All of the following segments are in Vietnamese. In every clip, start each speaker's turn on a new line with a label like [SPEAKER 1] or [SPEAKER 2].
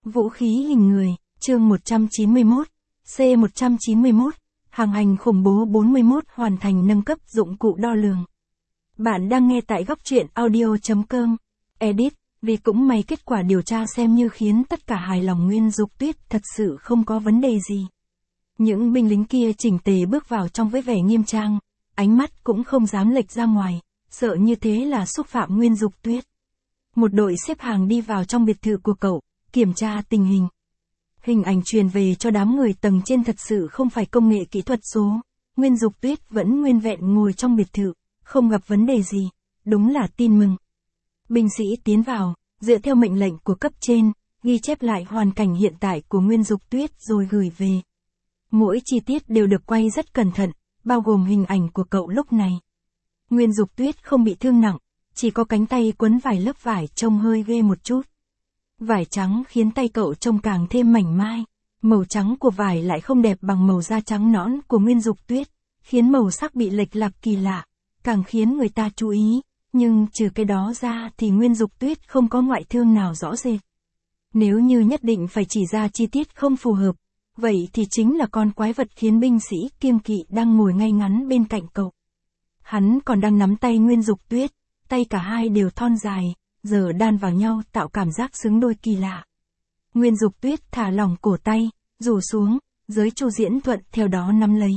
[SPEAKER 1] Vũ khí hình người, chương 191, C191, hàng hành khủng bố 41 hoàn thành nâng cấp dụng cụ đo lường. Bạn đang nghe tại góc truyện audio.com. Edit, vì cũng may kết quả điều tra xem như khiến tất cả hài lòng. Nguyên Dục Tuyết thật sự không có vấn đề gì. Những binh lính kia chỉnh tề bước vào trong với vẻ nghiêm trang, ánh mắt cũng không dám lệch ra ngoài, sợ như thế là xúc phạm Nguyên Dục Tuyết. Một đội xếp hàng đi vào trong biệt thự của cậu, kiểm tra tình hình. Hình ảnh truyền về cho đám người tầng trên thật sự không phải công nghệ kỹ thuật số. Nguyên Dục Tuyết vẫn nguyên vẹn ngồi trong biệt thự, không gặp vấn đề gì, đúng là tin mừng. Binh sĩ tiến vào, dựa theo mệnh lệnh của cấp trên, ghi chép lại hoàn cảnh hiện tại của Nguyên Dục Tuyết rồi gửi về. Mỗi chi tiết đều được quay rất cẩn thận, bao gồm hình ảnh của cậu lúc này. Nguyên Dục Tuyết không bị thương nặng, chỉ có cánh tay quấn vài lớp vải trông hơi ghê một chút. Vải trắng khiến tay cậu trông càng thêm mảnh mai, màu trắng của vải lại không đẹp bằng màu da trắng nõn của Nguyên Dục Tuyết, khiến màu sắc bị lệch lạc kỳ lạ, càng khiến người ta chú ý, nhưng trừ cái đó ra thì Nguyên Dục Tuyết không có ngoại thương nào rõ rệt. Nếu như nhất định phải chỉ ra chi tiết không phù hợp, vậy thì chính là con quái vật khiến binh sĩ kiêng kỵ đang ngồi ngay ngắn bên cạnh cậu. Hắn còn đang nắm tay Nguyên Dục Tuyết, tay cả hai đều thon dài, giờ đan vào nhau tạo cảm giác xứng đôi kỳ lạ. Nguyên Dục Tuyết thả lỏng cổ tay, rủ xuống, giới Chu Diễn thuận theo đó nắm lấy.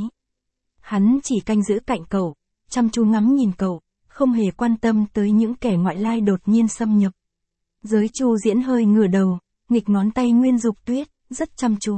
[SPEAKER 1] Hắn chỉ canh giữ cạnh cậu, chăm chú ngắm nhìn cậu, không hề quan tâm tới những kẻ ngoại lai đột nhiên xâm nhập. Giới Chu Diễn hơi ngửa đầu, nghịch ngón tay Nguyên Dục Tuyết, rất chăm chú.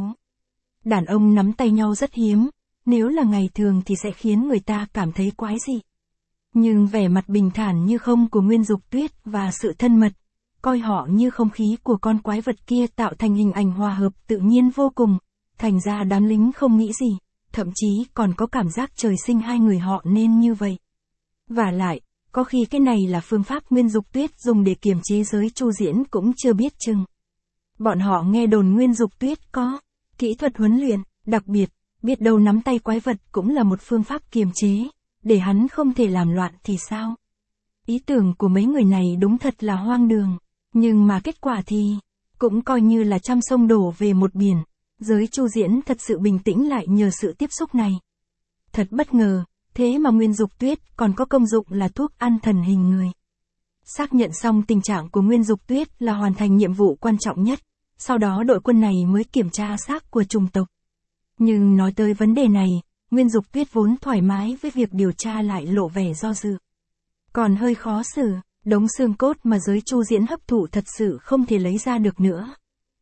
[SPEAKER 1] Đàn ông nắm tay nhau rất hiếm, nếu là ngày thường thì sẽ khiến người ta cảm thấy quái dị. Nhưng vẻ mặt bình thản như không của Nguyên Dục Tuyết và sự thân mật, coi họ như không khí của con quái vật kia tạo thành hình ảnh hòa hợp tự nhiên vô cùng, thành ra đám lính không nghĩ gì, thậm chí còn có cảm giác trời sinh hai người họ nên như vậy. Vả lại, có khi cái này là phương pháp Nguyên Dục Tuyết dùng để kiềm chế giới Chu Diễn cũng chưa biết chừng. Bọn họ nghe đồn Nguyên Dục Tuyết có kỹ thuật huấn luyện, đặc biệt, biết đâu nắm tay quái vật cũng là một phương pháp kiềm chế, để hắn không thể làm loạn thì sao? Ý tưởng của mấy người này đúng thật là hoang đường, nhưng mà kết quả thì, cũng coi như là trăm sông đổ về một biển, giới Chu Diễn thật sự bình tĩnh lại nhờ sự tiếp xúc này. Thật bất ngờ, thế mà Nguyên Dục Tuyết còn có công dụng là thuốc an thần hình người. Xác nhận xong tình trạng của Nguyên Dục Tuyết là hoàn thành nhiệm vụ quan trọng nhất, sau đó đội quân này mới kiểm tra xác của chủng tộc. Nhưng nói tới vấn đề này, Nguyên Dục Tuyết vốn thoải mái với việc điều tra lại lộ vẻ do dự. Còn hơi khó xử, đống xương cốt mà giới Chu Diễn hấp thụ thật sự không thể lấy ra được nữa.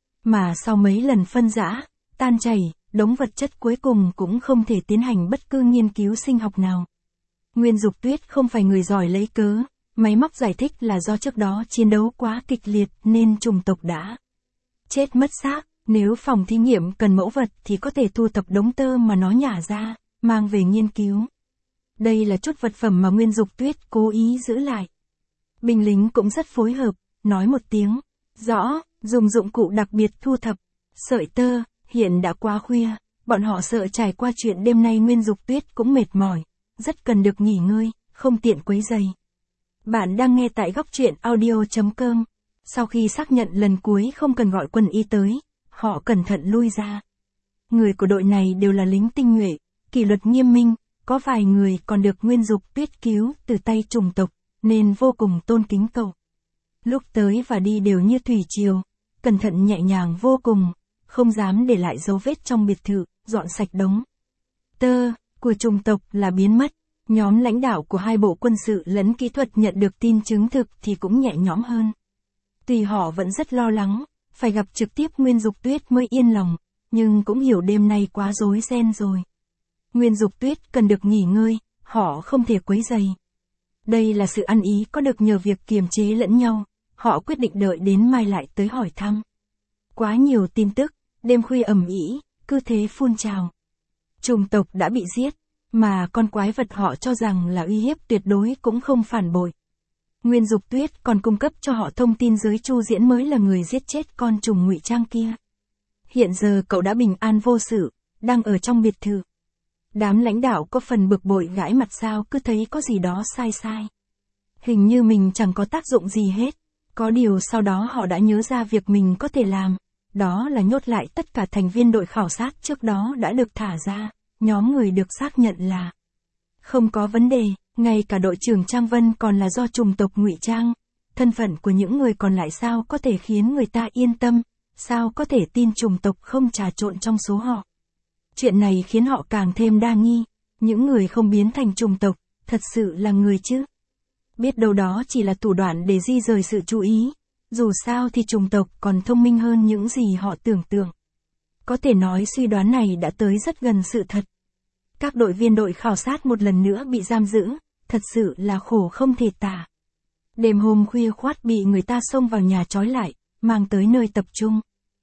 [SPEAKER 1] Mà sau mấy lần phân rã, tan chảy, đống vật chất cuối cùng cũng không thể tiến hành bất cứ nghiên cứu sinh học nào. Nguyên Dục Tuyết không phải người giỏi lấy cớ, máy móc giải thích là do trước đó chiến đấu quá kịch liệt nên chủng tộc đã chết mất xác. Nếu phòng thí nghiệm cần mẫu vật thì có thể thu thập đống tơ mà nó nhả ra, mang về nghiên cứu. Đây là chút vật phẩm mà Nguyên Dục Tuyết cố ý giữ lại. Binh lính cũng rất phối hợp, nói một tiếng, rõ, dùng dụng cụ đặc biệt thu thập, sợi tơ, hiện đã quá khuya, bọn họ sợ trải qua chuyện đêm nay Nguyên Dục Tuyết cũng mệt mỏi, rất cần được nghỉ ngơi, không tiện quấy rầy. Bạn đang nghe tại góc truyện audio.com. Sau khi xác nhận lần cuối không cần gọi quân y tới, họ cẩn thận lui ra. Người của đội này đều là lính tinh nhuệ, kỷ luật nghiêm minh, có vài người còn được Nguyên Dục Tuyết cứu từ tay chủng tộc, nên vô cùng tôn kính cậu. Lúc tới và đi đều như thủy triều, cẩn thận nhẹ nhàng vô cùng, không dám để lại dấu vết trong biệt thự, dọn sạch đống tơ của chủng tộc là biến mất. Nhóm lãnh đạo của hai bộ quân sự lẫn kỹ thuật nhận được tin chứng thực thì cũng nhẹ nhõm hơn. Tuy họ vẫn rất lo lắng, phải gặp trực tiếp Nguyên Dục Tuyết mới yên lòng, nhưng cũng hiểu đêm nay quá rối ren rồi. Nguyên Dục Tuyết cần được nghỉ ngơi, họ không thể quấy rầy. Đây là sự ăn ý có được nhờ việc kiềm chế lẫn nhau, họ quyết định đợi đến mai lại tới hỏi thăm. Quá nhiều tin tức, đêm khuya ầm ĩ, cứ thế phun trào. Chủng tộc đã bị giết, mà con quái vật họ cho rằng là uy hiếp tuyệt đối cũng không phản bội. Nguyên Dục Tuyết còn cung cấp cho họ thông tin giới Chu Diễn mới là người giết chết con trùng ngụy trang kia. Hiện giờ cậu đã bình an vô sự, đang ở trong biệt thự. Đám lãnh đạo có phần bực bội gãi mặt sao cứ thấy có gì đó sai sai. Hình như mình chẳng có tác dụng gì hết. Có điều sau đó họ đã nhớ ra việc mình có thể làm, đó là nhốt lại tất cả thành viên đội khảo sát trước đó đã được thả ra, nhóm người được xác nhận là không có vấn đề, ngay cả đội trưởng Trang Vân còn là do chủng tộc ngụy trang. Thân phận của những người còn lại sao có thể khiến người ta yên tâm, sao có thể tin chủng tộc không trà trộn trong số họ. Chuyện này khiến họ càng thêm đa nghi, những người không biến thành chủng tộc, thật sự là người chứ. Biết đâu đó chỉ là thủ đoạn để di rời sự chú ý, dù sao thì chủng tộc còn thông minh hơn những gì họ tưởng tượng. Có thể nói suy đoán này đã tới rất gần sự thật. Các đội viên đội khảo sát một lần nữa bị giam giữ, thật sự là khổ không thể tả. Đêm hôm khuya khoắt bị người ta xông vào nhà trói lại, mang tới nơi tập trung.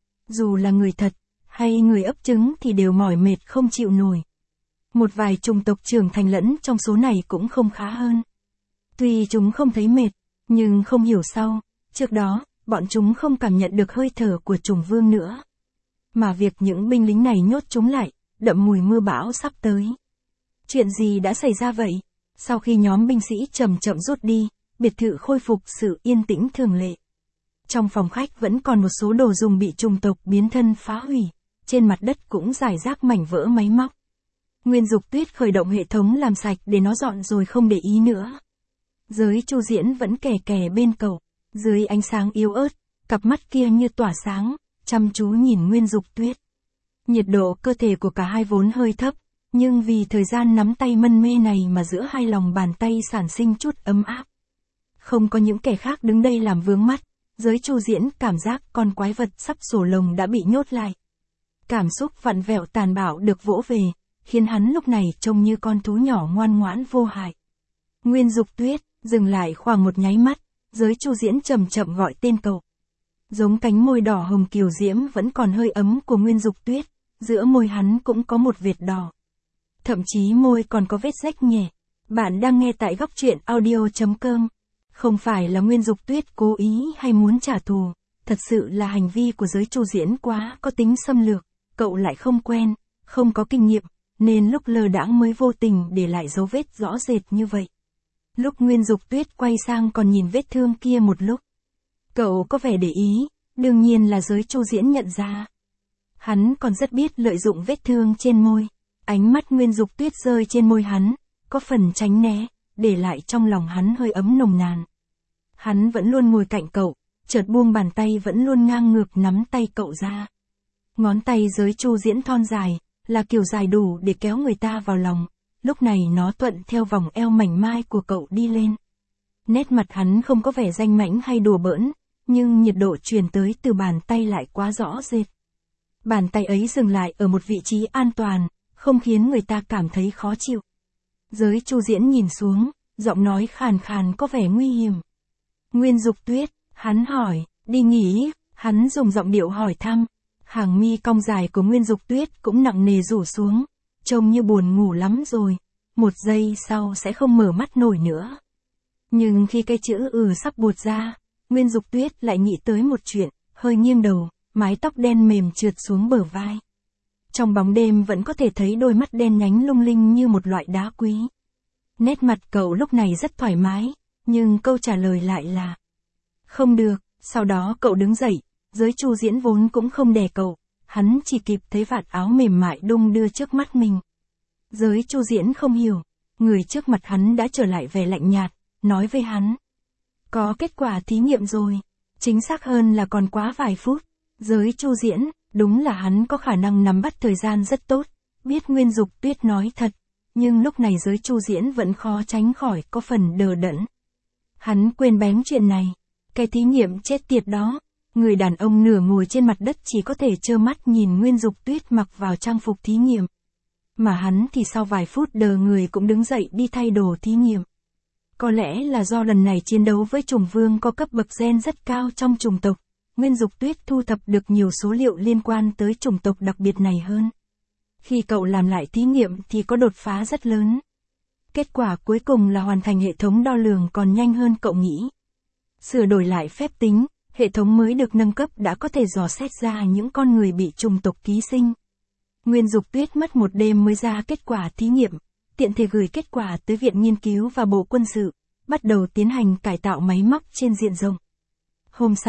[SPEAKER 1] Dù là người thật, hay người ấp trứng thì đều mỏi mệt không chịu nổi. Một vài chủng tộc trưởng thành lẫn trong số này cũng không khá hơn. Tuy chúng không thấy mệt, nhưng không hiểu sao, trước đó, bọn chúng không cảm nhận được hơi thở của chủng vương nữa. Mà việc những binh lính này nhốt chúng lại, đậm mùi mưa bão sắp tới. Chuyện gì đã xảy ra vậy? Sau khi nhóm binh sĩ chậm chậm rút đi, biệt thự khôi phục sự yên tĩnh thường lệ. Trong phòng khách vẫn còn một số đồ dùng bị chủng tộc biến thân phá hủy, trên mặt đất cũng rải rác mảnh vỡ máy móc. Nguyên Dục Tuyết khởi động hệ thống làm sạch để nó dọn rồi không để ý nữa. Giới Chu Diễn vẫn kè kè bên cậu, dưới ánh sáng yếu ớt, cặp mắt kia như tỏa sáng, chăm chú nhìn Nguyên Dục Tuyết. Nhiệt độ cơ thể của cả hai vốn hơi thấp, nhưng vì thời gian nắm tay mân mê này mà giữa hai lòng bàn tay sản sinh chút ấm áp. Không có những kẻ khác đứng đây làm vướng mắt, giới Chu Diễn cảm giác con quái vật sắp sổ lồng đã bị nhốt lại. Cảm xúc vặn vẹo tàn bạo được vỗ về, khiến hắn lúc này trông như con thú nhỏ ngoan ngoãn vô hại. Nguyên Dục Tuyết, dừng lại khoảng một nháy mắt, giới Chu Diễn chậm chậm gọi tên cậu. Giống cánh môi đỏ hồng kiều diễm vẫn còn hơi ấm của Nguyên Dục Tuyết, giữa môi hắn cũng có một vệt đỏ. Thậm chí môi còn có vết rách nhẹ. Bạn đang nghe tại góc truyện audio.com. Không phải là Nguyên Dục Tuyết cố ý hay muốn trả thù, thật sự là hành vi của giới Chu Diễn quá có tính xâm lược, cậu lại không quen, không có kinh nghiệm, nên lúc lơ đãng mới vô tình để lại dấu vết rõ rệt như vậy. Lúc Nguyên Dục Tuyết quay sang còn nhìn vết thương kia một lúc. Cậu có vẻ để ý, đương nhiên là giới Chu Diễn nhận ra. Hắn còn rất biết lợi dụng vết thương trên môi. Ánh mắt Nguyên Dục Tuyết rơi trên môi hắn, có phần tránh né, để lại trong lòng hắn hơi ấm nồng nàn. Hắn vẫn luôn ngồi cạnh cậu, chợt buông bàn tay vẫn luôn ngang ngược nắm tay cậu ra. Ngón tay giới Chu Diễn thon dài, là kiểu dài đủ để kéo người ta vào lòng, lúc này nó thuận theo vòng eo mảnh mai của cậu đi lên. Nét mặt hắn không có vẻ danh mãnh hay đùa bỡn, nhưng nhiệt độ truyền tới từ bàn tay lại quá rõ rệt. Bàn tay ấy dừng lại ở một vị trí an toàn, không khiến người ta cảm thấy khó chịu. Giới Chu Diễn nhìn xuống, giọng nói khàn khàn có vẻ nguy hiểm. Nguyên Dục Tuyết, hắn hỏi, đi nghỉ, hắn dùng giọng điệu hỏi thăm. Hàng mi cong dài của Nguyên Dục Tuyết cũng nặng nề rủ xuống, trông như buồn ngủ lắm rồi, một giây sau sẽ không mở mắt nổi nữa. Nhưng khi cái chữ sắp buột ra, Nguyên Dục Tuyết lại nghĩ tới một chuyện, hơi nghiêng đầu, mái tóc đen mềm trượt xuống bờ vai. Trong bóng đêm vẫn có thể thấy đôi mắt đen nhánh lung linh như một loại đá quý. Nét mặt cậu lúc này rất thoải mái, nhưng câu trả lời lại là không được. Sau đó cậu đứng dậy, giới Chu Diễn vốn cũng không đè cậu, hắn chỉ kịp thấy vạt áo mềm mại đung đưa trước mắt mình. Giới Chu Diễn không hiểu, người trước mặt hắn đã trở lại vẻ lạnh nhạt, nói với hắn. Có kết quả thí nghiệm rồi, chính xác hơn là còn quá vài phút. Giới Chu Diễn, đúng là hắn có khả năng nắm bắt thời gian rất tốt, biết Nguyên Dục Tuyết nói thật, nhưng lúc này giới Chu Diễn vẫn khó tránh khỏi có phần đờ đẫn. Hắn quên bén chuyện này, cái thí nghiệm chết tiệt đó, người đàn ông nửa ngồi trên mặt đất chỉ có thể trơ mắt nhìn Nguyên Dục Tuyết mặc vào trang phục thí nghiệm. Mà hắn thì sau vài phút đờ người cũng đứng dậy đi thay đồ thí nghiệm. Có lẽ là do lần này chiến đấu với chủng vương có cấp bậc gen rất cao trong chủng tộc, Nguyên Dục Tuyết thu thập được nhiều số liệu liên quan tới chủng tộc đặc biệt này hơn. Khi cậu làm lại thí nghiệm thì có đột phá rất lớn. Kết quả cuối cùng là hoàn thành hệ thống đo lường còn nhanh hơn cậu nghĩ. Sửa đổi lại phép tính, hệ thống mới được nâng cấp đã có thể dò xét ra những con người bị chủng tộc ký sinh. Nguyên Dục Tuyết mất một đêm mới ra kết quả thí nghiệm, tiện thể gửi kết quả tới Viện Nghiên cứu và Bộ Quân sự, bắt đầu tiến hành cải tạo máy móc trên diện rộng. Hôm sau,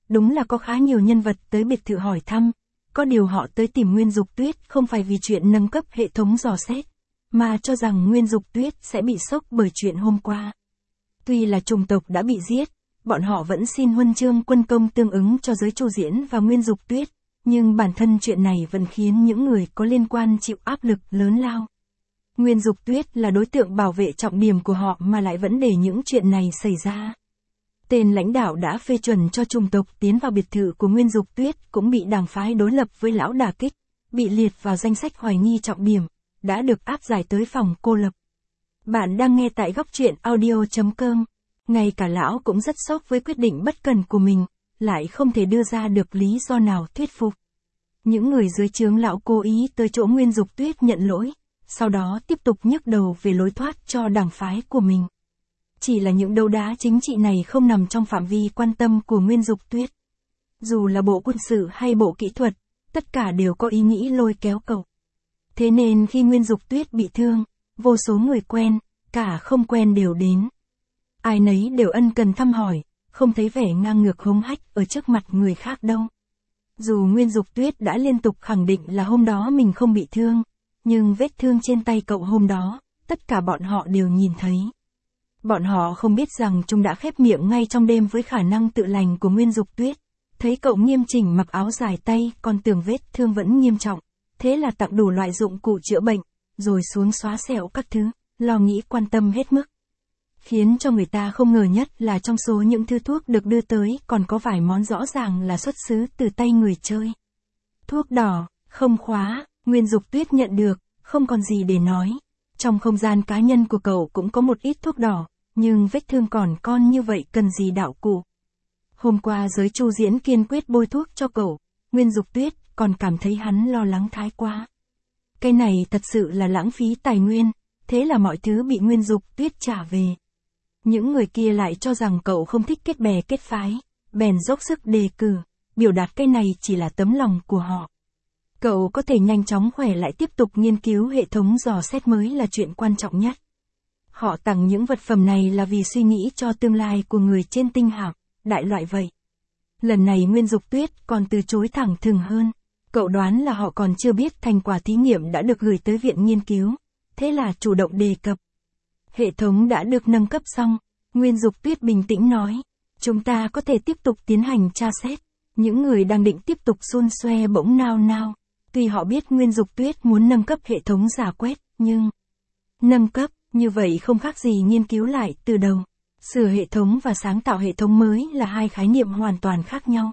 [SPEAKER 1] đúng là có khá nhiều nhân vật tới biệt thự hỏi thăm, có điều họ tới tìm Nguyên Dục Tuyết không phải vì chuyện nâng cấp hệ thống dò xét, mà cho rằng Nguyên Dục Tuyết sẽ bị sốc bởi chuyện hôm qua. Tuy là chủng tộc đã bị giết, bọn họ vẫn xin huân chương quân công tương ứng cho giới Chu Diễn và Nguyên Dục Tuyết, nhưng bản thân chuyện này vẫn khiến những người có liên quan chịu áp lực lớn lao. Nguyên Dục Tuyết là đối tượng bảo vệ trọng điểm của họ mà lại vẫn để những chuyện này xảy ra. Tên lãnh đạo đã phê chuẩn cho chủng tộc tiến vào biệt thự của Nguyên Dục Tuyết cũng bị đảng phái đối lập với lão đả kích, bị liệt vào danh sách hoài nghi trọng điểm, đã được áp giải tới phòng cô lập. Bạn đang nghe tại góc truyện audio.com. Ngay cả lão cũng rất sốc với quyết định bất cần của mình, lại không thể đưa ra được lý do nào thuyết phục. Những người dưới trướng lão cố ý tới chỗ Nguyên Dục Tuyết nhận lỗi, sau đó tiếp tục nhức đầu về lối thoát cho đảng phái của mình. Chỉ là những đấu đá chính trị này không nằm trong phạm vi quan tâm của Nguyên Dục Tuyết. Dù là bộ quân sự hay bộ kỹ thuật, tất cả đều có ý nghĩ lôi kéo cậu. Thế nên khi Nguyên Dục Tuyết bị thương, vô số người quen, cả không quen đều đến. Ai nấy đều ân cần thăm hỏi, không thấy vẻ ngang ngược hống hách ở trước mặt người khác đâu. Dù Nguyên Dục Tuyết đã liên tục khẳng định là hôm đó mình không bị thương, nhưng vết thương trên tay cậu hôm đó, tất cả bọn họ đều nhìn thấy. Bọn họ không biết rằng chúng đã khép miệng ngay trong đêm với khả năng tự lành của Nguyên Dục Tuyết. Thấy cậu nghiêm chỉnh mặc áo dài tay còn tưởng vết thương vẫn nghiêm trọng, thế là tặng đủ loại dụng cụ chữa bệnh, rồi xuống xóa sẹo các thứ, lo nghĩ quan tâm hết mức. Khiến cho người ta không ngờ nhất là trong số những thứ thuốc được đưa tới còn có vài món rõ ràng là xuất xứ từ tay người chơi. Thuốc đỏ, không khóa, Nguyên Dục Tuyết nhận được, không còn gì để nói. Trong không gian cá nhân của cậu cũng có một ít thuốc đỏ, nhưng vết thương còn con như vậy cần gì đạo cụ. Hôm qua giới Chu Diễn kiên quyết bôi thuốc cho cậu, Nguyên Dục Tuyết còn cảm thấy hắn lo lắng thái quá. Cái này thật sự là lãng phí tài nguyên, thế là mọi thứ bị Nguyên Dục Tuyết trả về. Những người kia lại cho rằng cậu không thích kết bè kết phái, bèn dốc sức đề cử, biểu đạt cái này chỉ là tấm lòng của họ. Cậu có thể nhanh chóng khỏe lại tiếp tục nghiên cứu hệ thống dò xét mới là chuyện quan trọng nhất. Họ tặng những vật phẩm này là vì suy nghĩ cho tương lai của người trên tinh hạm, đại loại vậy. Lần này Nguyên Dục Tuyết còn từ chối thẳng thừng hơn. Cậu đoán là họ còn chưa biết thành quả thí nghiệm đã được gửi tới viện nghiên cứu, thế là chủ động đề cập. Hệ thống đã được nâng cấp xong, Nguyên Dục Tuyết bình tĩnh nói. Chúng ta có thể tiếp tục tiến hành tra xét. Những người đang định tiếp tục xôn xoe bỗng nao nao. Tuy họ biết Nguyên Dục Tuyết muốn nâng cấp hệ thống giả quét, nhưng nâng cấp, như vậy không khác gì nghiên cứu lại từ đầu. Sửa hệ thống và sáng tạo hệ thống mới là hai khái niệm hoàn toàn khác nhau.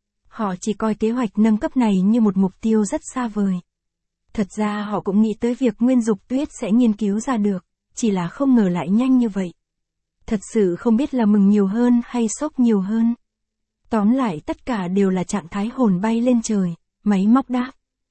[SPEAKER 1] Họ chỉ coi kế hoạch nâng cấp này như một mục tiêu rất xa vời. Thật ra họ cũng nghĩ tới việc Nguyên Dục Tuyết sẽ nghiên cứu ra được, chỉ là không ngờ lại nhanh như vậy. Thật sự không biết là mừng nhiều hơn hay sốc nhiều hơn. Tóm lại tất cả đều là trạng thái hồn bay lên trời, máy móc đáp.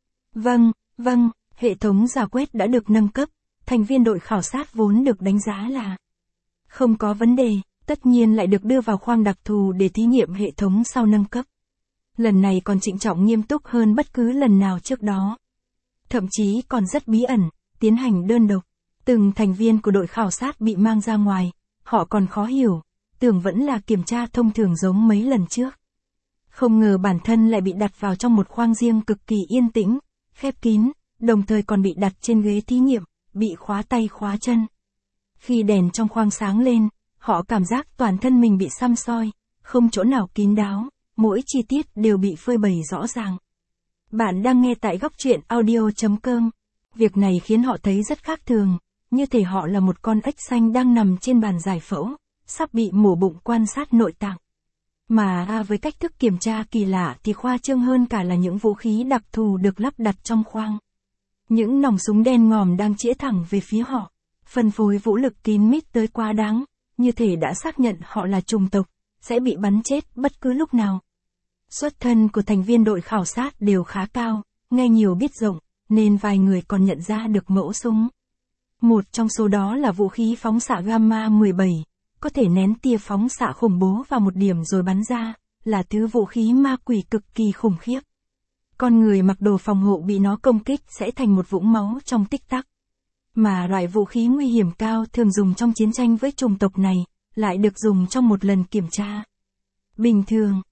[SPEAKER 1] Vâng, hệ thống giả quét đã được nâng cấp, thành viên đội khảo sát vốn được đánh giá là không có vấn đề, tất nhiên lại được đưa vào khoang đặc thù để thí nghiệm hệ thống sau nâng cấp. Lần này còn trịnh trọng nghiêm túc hơn bất cứ lần nào trước đó. Thậm chí còn rất bí ẩn, tiến hành đơn độc. Từng thành viên của đội khảo sát bị mang ra ngoài, họ còn khó hiểu, tưởng vẫn là kiểm tra thông thường giống mấy lần trước. Không ngờ bản thân lại bị đặt vào trong một khoang riêng cực kỳ yên tĩnh, khép kín, đồng thời còn bị đặt trên ghế thí nghiệm, bị khóa tay khóa chân. Khi đèn trong khoang sáng lên, họ cảm giác toàn thân mình bị săm soi, không chỗ nào kín đáo, mỗi chi tiết đều bị phơi bày rõ ràng. Bạn đang nghe tại góc truyện audio.com. Việc này khiến họ thấy rất khác thường, như thể họ là một con ếch xanh đang nằm trên bàn giải phẫu, sắp bị mổ bụng quan sát nội tạng. Mà với cách thức kiểm tra kỳ lạ thì khoa trương hơn cả là những vũ khí đặc thù được lắp đặt trong khoang. Những nòng súng đen ngòm đang chĩa thẳng về phía họ, phân phối vũ lực kín mít tới quá đáng, như thể đã xác nhận họ là chủng tộc, sẽ bị bắn chết bất cứ lúc nào. Xuất thân của thành viên đội khảo sát đều khá cao, nghe nhiều biết rộng, nên vài người còn nhận ra được mẫu súng. Một trong số đó là vũ khí phóng xạ Gamma 17, có thể nén tia phóng xạ khủng bố vào một điểm rồi bắn ra, là thứ vũ khí ma quỷ cực kỳ khủng khiếp. Con người mặc đồ phòng hộ bị nó công kích sẽ thành một vũng máu trong tích tắc. Mà loại vũ khí nguy hiểm cao thường dùng trong chiến tranh với chủng tộc này, lại được dùng trong một lần kiểm tra. Bình thường,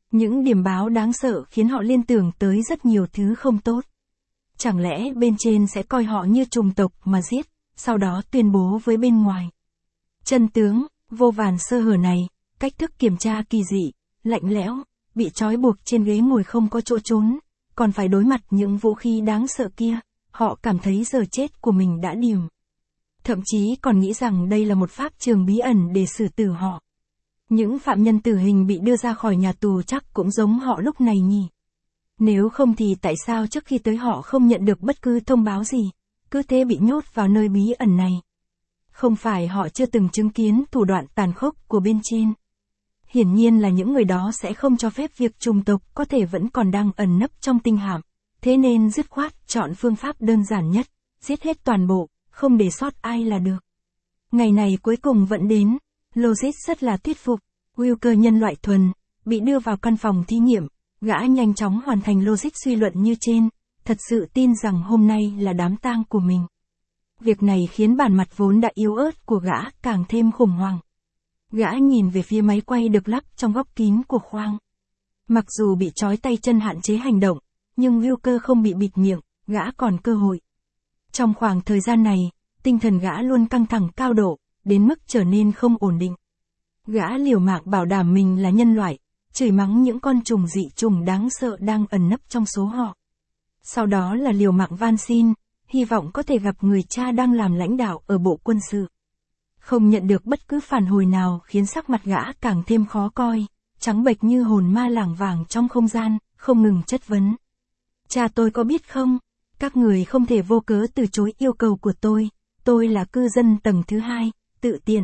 [SPEAKER 1] Những điểm báo đáng sợ khiến họ liên tưởng tới rất nhiều thứ không tốt. Chẳng lẽ bên trên sẽ coi họ như chủng tộc mà giết, sau đó tuyên bố với bên ngoài. Chân tướng, vô vàn sơ hở này, cách thức kiểm tra kỳ dị, lạnh lẽo, bị trói buộc trên ghế ngồi không có chỗ trốn, còn phải đối mặt những vũ khí đáng sợ kia, họ cảm thấy giờ chết của mình đã điểm. Thậm chí còn nghĩ rằng đây là một pháp trường bí ẩn để xử tử họ. Những phạm nhân tử hình bị đưa ra khỏi nhà tù chắc cũng giống họ lúc này nhỉ. Nếu không thì tại sao trước khi tới họ không nhận được bất cứ thông báo gì, cứ thế bị nhốt vào nơi bí ẩn này. Không phải họ chưa từng chứng kiến thủ đoạn tàn khốc của bên trên. Hiển nhiên là những người đó sẽ không cho phép việc chủng tộc có thể vẫn còn đang ẩn nấp trong tinh hạm, thế nên dứt khoát chọn phương pháp đơn giản nhất, giết hết toàn bộ, không để sót ai là được. Ngày này cuối cùng vẫn đến, logic rất là thuyết phục, Wilker nhân loại thuần, bị đưa vào căn phòng thí nghiệm, gã nhanh chóng hoàn thành logic suy luận như trên, thật sự tin rằng hôm nay là đám tang của mình. Việc này khiến bản mặt vốn đã yếu ớt của gã càng thêm khủng hoảng. Gã nhìn về phía máy quay được lắp trong góc kín của khoang. Mặc dù bị trói tay chân hạn chế hành động, nhưng Wilker không bị bịt miệng, gã còn cơ hội. Trong khoảng thời gian này, tinh thần gã luôn căng thẳng cao độ, đến mức trở nên không ổn định. Gã liều mạng bảo đảm mình là nhân loại, chửi mắng những con trùng dị trùng đáng sợ đang ẩn nấp trong số họ. Sau đó là liều mạng van xin, hy vọng có thể gặp người cha đang làm lãnh đạo ở bộ quân sự. Không nhận được bất cứ phản hồi nào khiến sắc mặt gã càng thêm khó coi, trắng bệch như hồn ma lảng vảng trong không gian, không ngừng chất vấn. Cha tôi có biết không? Các người không thể vô cớ từ chối yêu cầu của tôi là cư dân tầng thứ 2, tự tiện.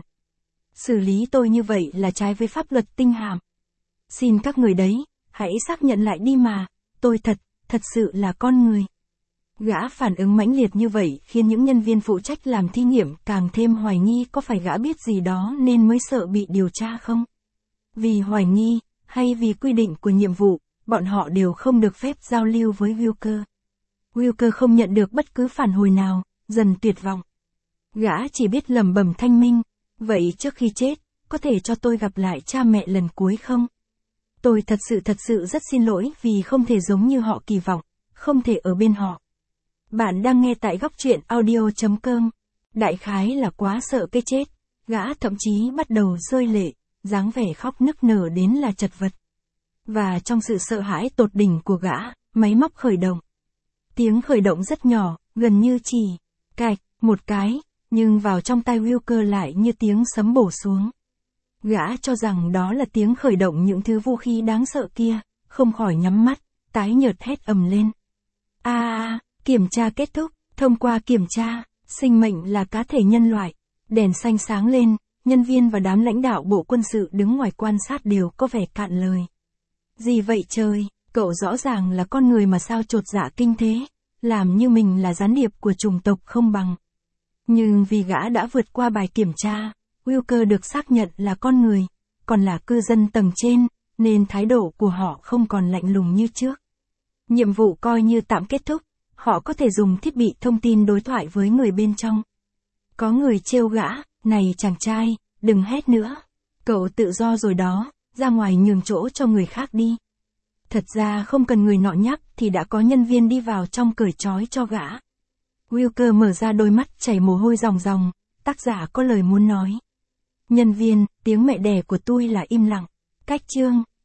[SPEAKER 1] Xử lý tôi như vậy là trái với pháp luật tinh hạm. Xin các người đấy, hãy xác nhận lại đi mà, tôi thật sự là con người. Gã phản ứng mãnh liệt như vậy khiến những nhân viên phụ trách làm thí nghiệm càng thêm hoài nghi có phải gã biết gì đó nên mới sợ bị điều tra không. Vì hoài nghi, hay vì quy định của nhiệm vụ, bọn họ đều không được phép giao lưu với Wilker. Wilker không nhận được bất cứ phản hồi nào, dần tuyệt vọng. Gã chỉ biết lẩm bẩm thanh minh, vậy trước khi chết, có thể cho tôi gặp lại cha mẹ lần cuối không? Tôi thật sự rất xin lỗi vì không thể giống như họ kỳ vọng, không thể ở bên họ. Bạn đang nghe tại góc truyện audio.com. Đại khái là quá sợ cái chết, gã thậm chí bắt đầu rơi lệ, dáng vẻ khóc nức nở đến là chật vật. Và trong sự sợ hãi tột đỉnh của gã, máy móc khởi động. Tiếng khởi động rất nhỏ, gần như chỉ cạch một cái, nhưng vào trong tai Wilker lại như tiếng sấm bổ xuống. Gã cho rằng đó là tiếng khởi động những thứ vũ khí đáng sợ kia, không khỏi nhắm mắt, tái nhợt hét ầm lên. Kiểm tra kết thúc, thông qua kiểm tra, sinh mệnh là cá thể nhân loại. Đèn xanh sáng lên, nhân viên và đám lãnh đạo bộ quân sự đứng ngoài quan sát đều có vẻ cạn lời. Gì vậy trời, cậu rõ ràng là con người mà sao chột dạ kinh thế, làm như mình là gián điệp của chủng tộc không bằng. Nhưng vì gã đã vượt qua bài kiểm tra, Wilker được xác nhận là con người, còn là cư dân tầng trên, nên thái độ của họ không còn lạnh lùng như trước. Nhiệm vụ coi như tạm kết thúc, họ có thể dùng thiết bị thông tin đối thoại với người bên trong. Có người trêu gã, này chàng trai, đừng hét nữa. Cậu tự do rồi đó, ra ngoài nhường chỗ cho người khác đi. Thật ra không cần người nọ nhắc thì đã có nhân viên đi vào trong cởi trói cho gã. Wilker mở ra đôi mắt chảy mồ hôi ròng ròng, tác giả có lời muốn nói. Nhân viên, tiếng mẹ đẻ của tôi là im lặng. Cách chương.